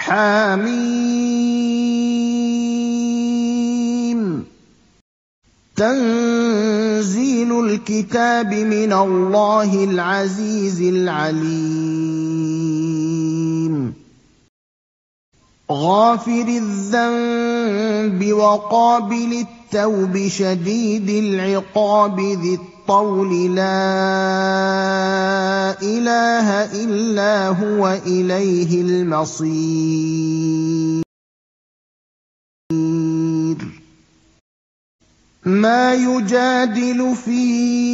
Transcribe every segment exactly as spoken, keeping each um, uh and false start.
حم تنزيل الكتاب من الله العزيز العليم غافر الذنب وقابل التوب شديد العقاب ذي الطول لا إله إلا هو إليه المصير ما يجادل في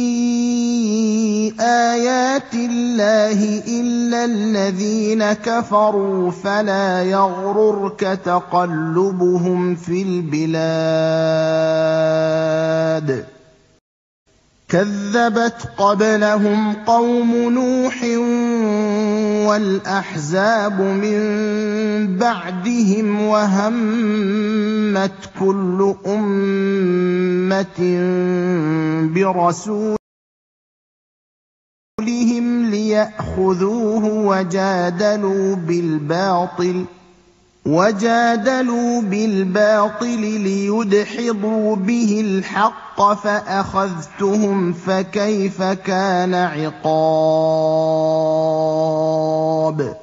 آيات الله إلا الذين كفروا فلا يغررك تقلبهم في البلاد كذبت قبلهم قوم نوح والأحزاب من بعدهم وهمت كل أمة برسولهم ليأخذوه وجادلوا بالباطل وجادلوا بالباطل ليدحضوا به الحق فأخذتهم فكيف كان عقاب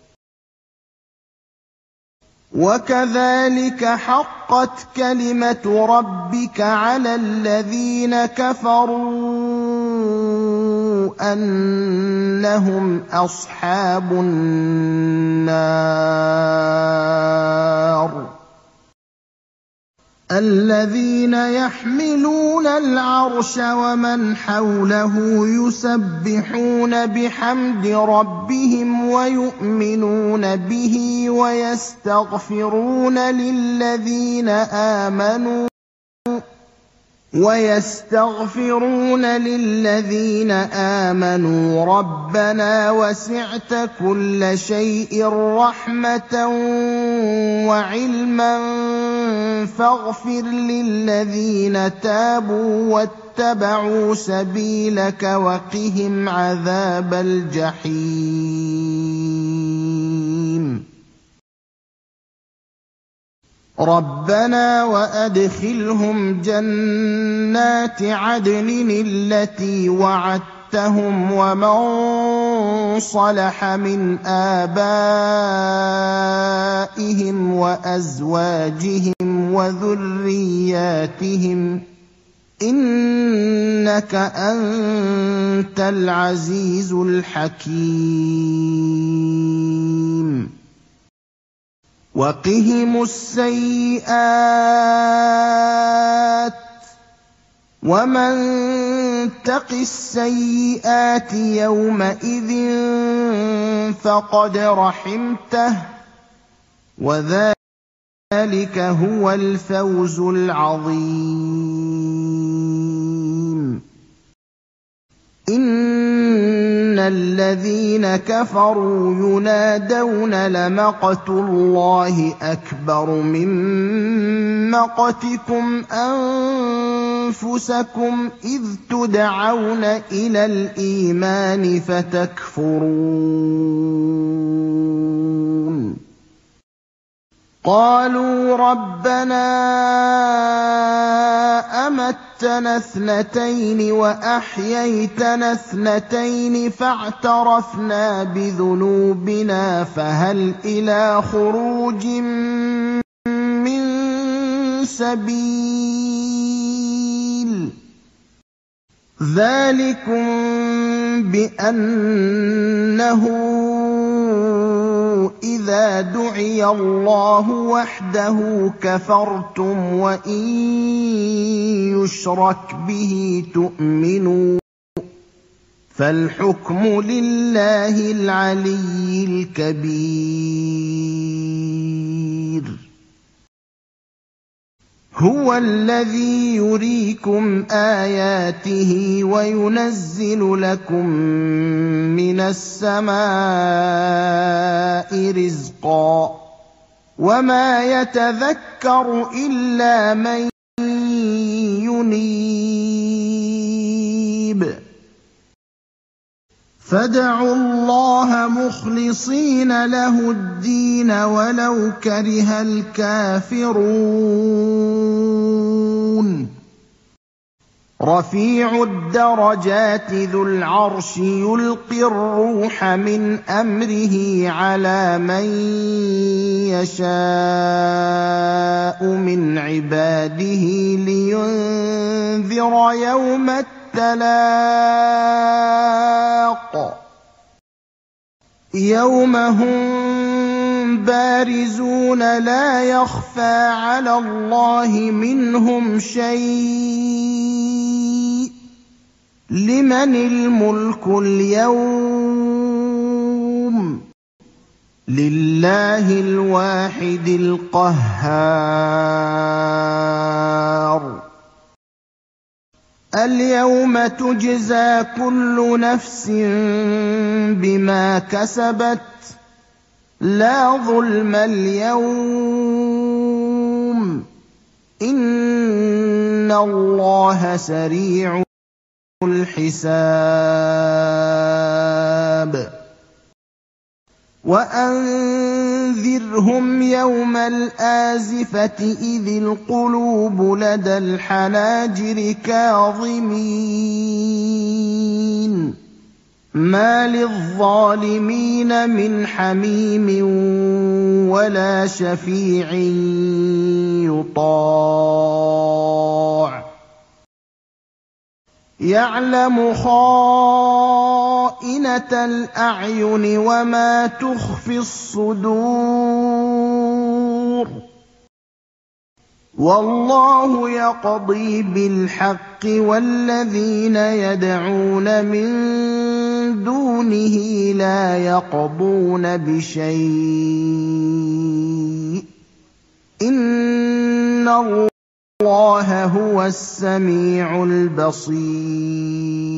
وكذلك حقت كلمة ربك على الذين كفروا أنهم أصحاب النار الذين يحملون العرش ومن حوله يسبحون بحمد ربهم ويؤمنون به ويستغفرون للذين آمنوا ويستغفرون للذين آمنوا ربنا وسعت كل شيء رحمة وعلما فاغفر للذين تابوا واتبعوا سبيلك وقهم عذاب الجحيم ربنا وأدخلهم جنات عدن التي وعدتهم ومن صلح من آبائهم وأزواجهم وذرياتهم إنك أنت العزيز الحكيم وقهم السيئات ومن تق السيئات يومئذ فقد رحمته وذلك هو الفوز العظيم إن الذين كفروا ينادون لمقت الله أكبر من مقتكم أنفسكم إذ تدعون إلى الإيمان فتكفرون قالوا ربنا أمتنا اثنتين وأحييتنا اثنتين فاعترفنا بذنوبنا فهل إلى خروج من سبيل ذلكم بأنه إذا دعي الله وحده كفرتم وإن يشرك به تؤمنوا فالحكم لله العلي الكبير هو الذي يريكم آياته وينزل لكم من السماء رزقا وما يتذكر إلا من ينيب فادعوا اللَّهَ مُخْلِصِينَ لَهُ الدِّينَ وَلَوْ كَرِهَ الْكَافِرُونَ رَفِيعُ الدَّرَجَاتِ ذُو الْعَرْشِ يُلْقِي الرُّوحَ مِنْ أَمْرِهِ عَلَىٰ مَن يَشَاءُ مِنْ عِبَادِهِ لِيُنذِرَ يَوْمَ التَّلَاقِ يَوْمَ هُم بَارِزُونَ لَا يَخْفَىٰ عَلَى اللَّهِ مِنْهُمْ شَيْءٌ ۚ لِّمَنِ الْمُلْكُ الْيَوْمَ ۖ لِلَّهِ الْوَاحِدِ الْقَهَّارِ الْيَوْمَ تُجْزَىٰ كُلُّ نَفْسٍ بِمَا كَسَبَتْ ۚ لَا ظُلْمَ الْيَوْمَ ۚ إِنَّ اللَّهَ سَرِيعُ الْحِسَابِ وَأَنذِرْهُمْ يَوْمَ الْآزِفَةِ إِذِ الْقُلُوبُ لَدَى الْحَنَاجِرِ كَاظِمِينَ مَا لِلظَّالِمِينَ مِنْ حَمِيمٍ وَلَا شَفِيعٍ يُطَاعُ يَعْلَمُ خَائِنَةَ الْأَعْيُنِ وَمَا تُخْفِي الصُّدُورُ وَاللَّهُ يَقْضِي بِالْحَقِّ وَالَّذِينَ يَدْعُونَ مِن دُونِهِ لَا يَقْضُونَ بِشَيْءٍ ۗ إِنَّ اللَّهَ هُوَ السَّمِيعُ الْبَصِيرُ